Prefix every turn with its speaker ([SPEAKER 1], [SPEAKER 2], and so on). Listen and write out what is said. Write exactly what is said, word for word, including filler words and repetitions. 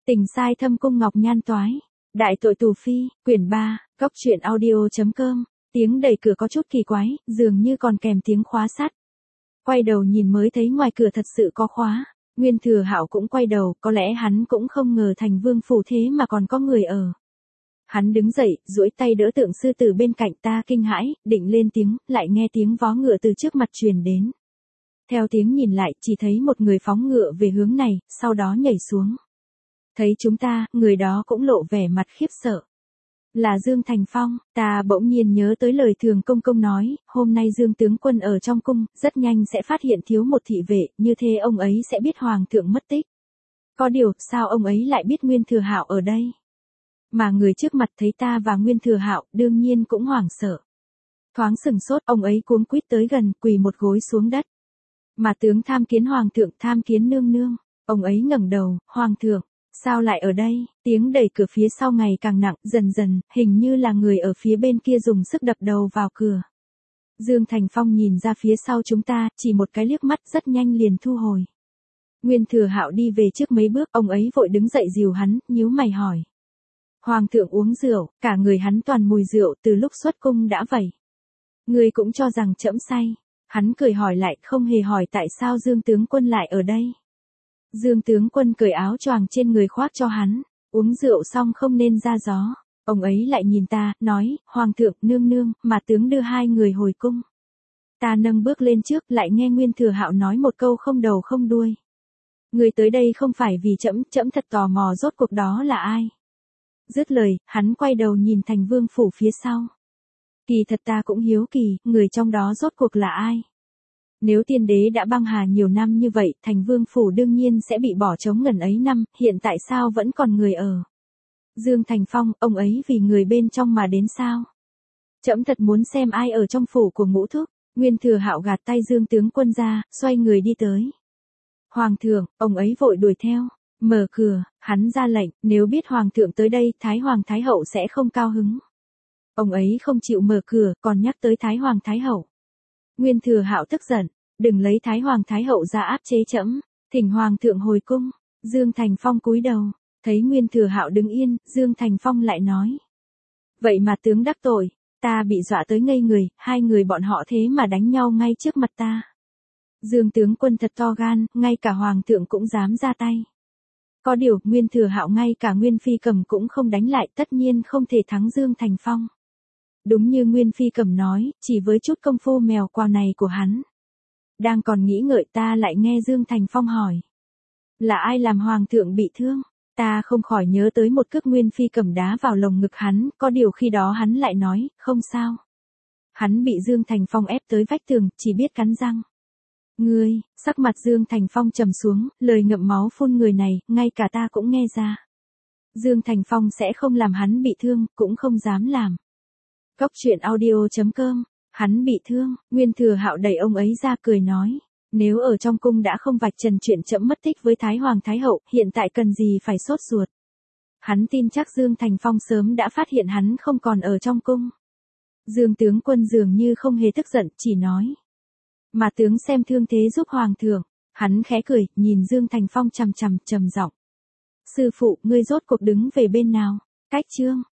[SPEAKER 1] Tình sai thâm cung ngọc nhan toái. Đại tội tù phi, quyển ba, cốc truyện audio.com. Tiếng đẩy cửa có chút kỳ quái, dường như còn kèm tiếng khóa sắt. Quay đầu nhìn mới thấy ngoài cửa thật sự có khóa. Nguyên Thừa Hạo cũng quay đầu, có lẽ hắn cũng không ngờ Thành Vương phủ thế mà còn có người ở. Hắn đứng dậy, duỗi tay đỡ Tượng sư tử bên cạnh, ta kinh hãi, định lên tiếng, lại nghe tiếng vó ngựa từ trước mặt truyền đến. Theo tiếng nhìn lại, chỉ thấy một người phóng ngựa về hướng này, sau đó nhảy xuống. Thấy chúng ta, người đó cũng lộ vẻ mặt khiếp sợ. Là Dương Thành Phong, ta bỗng nhiên nhớ tới lời Thường Công Công nói, hôm nay Dương tướng quân ở trong cung, rất nhanh sẽ phát hiện thiếu một thị vệ, như thế ông ấy sẽ biết Hoàng thượng mất tích. Có điều, sao ông ấy lại biết Nguyên Thừa Hạo ở đây? Mà người trước mặt thấy ta và Nguyên Thừa Hạo, đương nhiên cũng hoảng sợ. Thoáng sừng sốt, ông ấy cuống quýt tới gần, quỳ một gối xuống đất. Mà tướng tham kiến Hoàng thượng, tham kiến nương nương. Ông ấy ngẩng đầu, Hoàng thượng, sao lại ở đây? Tiếng đẩy cửa phía sau ngày càng nặng, dần dần, hình như là người ở phía bên kia dùng sức đập đầu vào cửa. Dương Thành Phong nhìn ra phía sau chúng ta, chỉ một cái liếc mắt rất nhanh liền thu hồi. Nguyên Thừa Hạo đi về trước mấy bước, ông ấy vội đứng dậy dìu hắn, nhíu mày hỏi. Hoàng thượng uống rượu, cả người hắn toàn mùi rượu, từ lúc xuất cung đã vậy. Người cũng cho rằng trẫm say. Hắn cười hỏi lại, không hề hỏi tại sao Dương tướng quân lại ở đây. Dương tướng quân cởi áo choàng trên người khoác cho hắn, uống rượu xong không nên ra gió. Ông ấy lại nhìn ta, nói, Hoàng thượng, nương nương, mà tướng đưa hai người hồi cung. Ta nâng bước lên trước, lại nghe Nguyên Thừa Hạo nói một câu không đầu không đuôi. Người tới đây không phải vì trẫm, trẫm thật tò mò rốt cuộc đó là ai. Dứt lời, hắn quay đầu nhìn Thành Vương phủ phía sau. Kỳ thật ta cũng hiếu kỳ, người trong đó rốt cuộc là ai? Nếu tiên đế đã băng hà nhiều năm như vậy, Thành Vương phủ đương nhiên sẽ bị bỏ trống ngần ấy năm, hiện tại sao vẫn còn người ở? Dương Thành Phong, ông ấy vì người bên trong mà đến sao? Trẫm thật muốn xem ai ở trong phủ của Ngũ Thúc. Nguyên Thừa Hạo gạt tay Dương tướng quân ra, xoay người đi tới. Hoàng thượng, ông ấy vội đuổi theo. Mở cửa, hắn ra lệnh, nếu biết Hoàng thượng tới đây, Thái Hoàng Thái Hậu sẽ không cao hứng. Ông ấy không chịu mở cửa, còn nhắc tới Thái Hoàng Thái Hậu. Nguyên Thừa Hạo tức giận, đừng lấy Thái Hoàng Thái Hậu ra áp chế trẫm, thỉnh Hoàng thượng hồi cung. Dương Thành Phong cúi đầu, thấy Nguyên Thừa Hạo đứng yên, Dương Thành Phong lại nói. Vậy mà tướng đắc tội, ta bị dọa tới ngây người, hai người bọn họ thế mà đánh nhau ngay trước mặt ta. Dương tướng quân thật to gan, ngay cả Hoàng thượng cũng dám ra tay. Có điều, Nguyên Thừa Hạo ngay cả Nguyên Phi Cầm cũng không đánh lại, tất nhiên không thể thắng Dương Thành Phong. Đúng như Nguyên Phi Cầm nói, chỉ với chút công phu mèo quào này của hắn. Đang còn nghĩ ngợi ta lại nghe Dương Thành Phong hỏi. Là ai làm Hoàng thượng bị thương? Ta không khỏi nhớ tới một cước Nguyên Phi Cầm đá vào lồng ngực hắn, có điều khi đó hắn lại nói, không sao. Hắn bị Dương Thành Phong ép tới vách tường, chỉ biết cắn răng. Ngươi, sắc mặt Dương Thành Phong trầm xuống, lời ngậm máu phun người này, ngay cả ta cũng nghe ra. Dương Thành Phong sẽ không làm hắn bị thương, cũng không dám làm. Cốc truyện audio.com, hắn bị thương, Nguyên Thừa Hạo đẩy ông ấy ra cười nói. Nếu ở trong cung đã không vạch trần chuyện trẫm mất tích với Thái Hoàng Thái Hậu, hiện tại cần gì phải sốt ruột. Hắn tin chắc Dương Thành Phong sớm đã phát hiện hắn không còn ở trong cung. Dương tướng quân dường như không hề tức giận, chỉ nói. Mà tướng xem thương thế giúp Hoàng thượng. Hắn khẽ cười, nhìn Dương Thành Phong chằm chằm, trầm giọng. Sư phụ, ngươi rốt cuộc đứng về bên nào? Cách chương.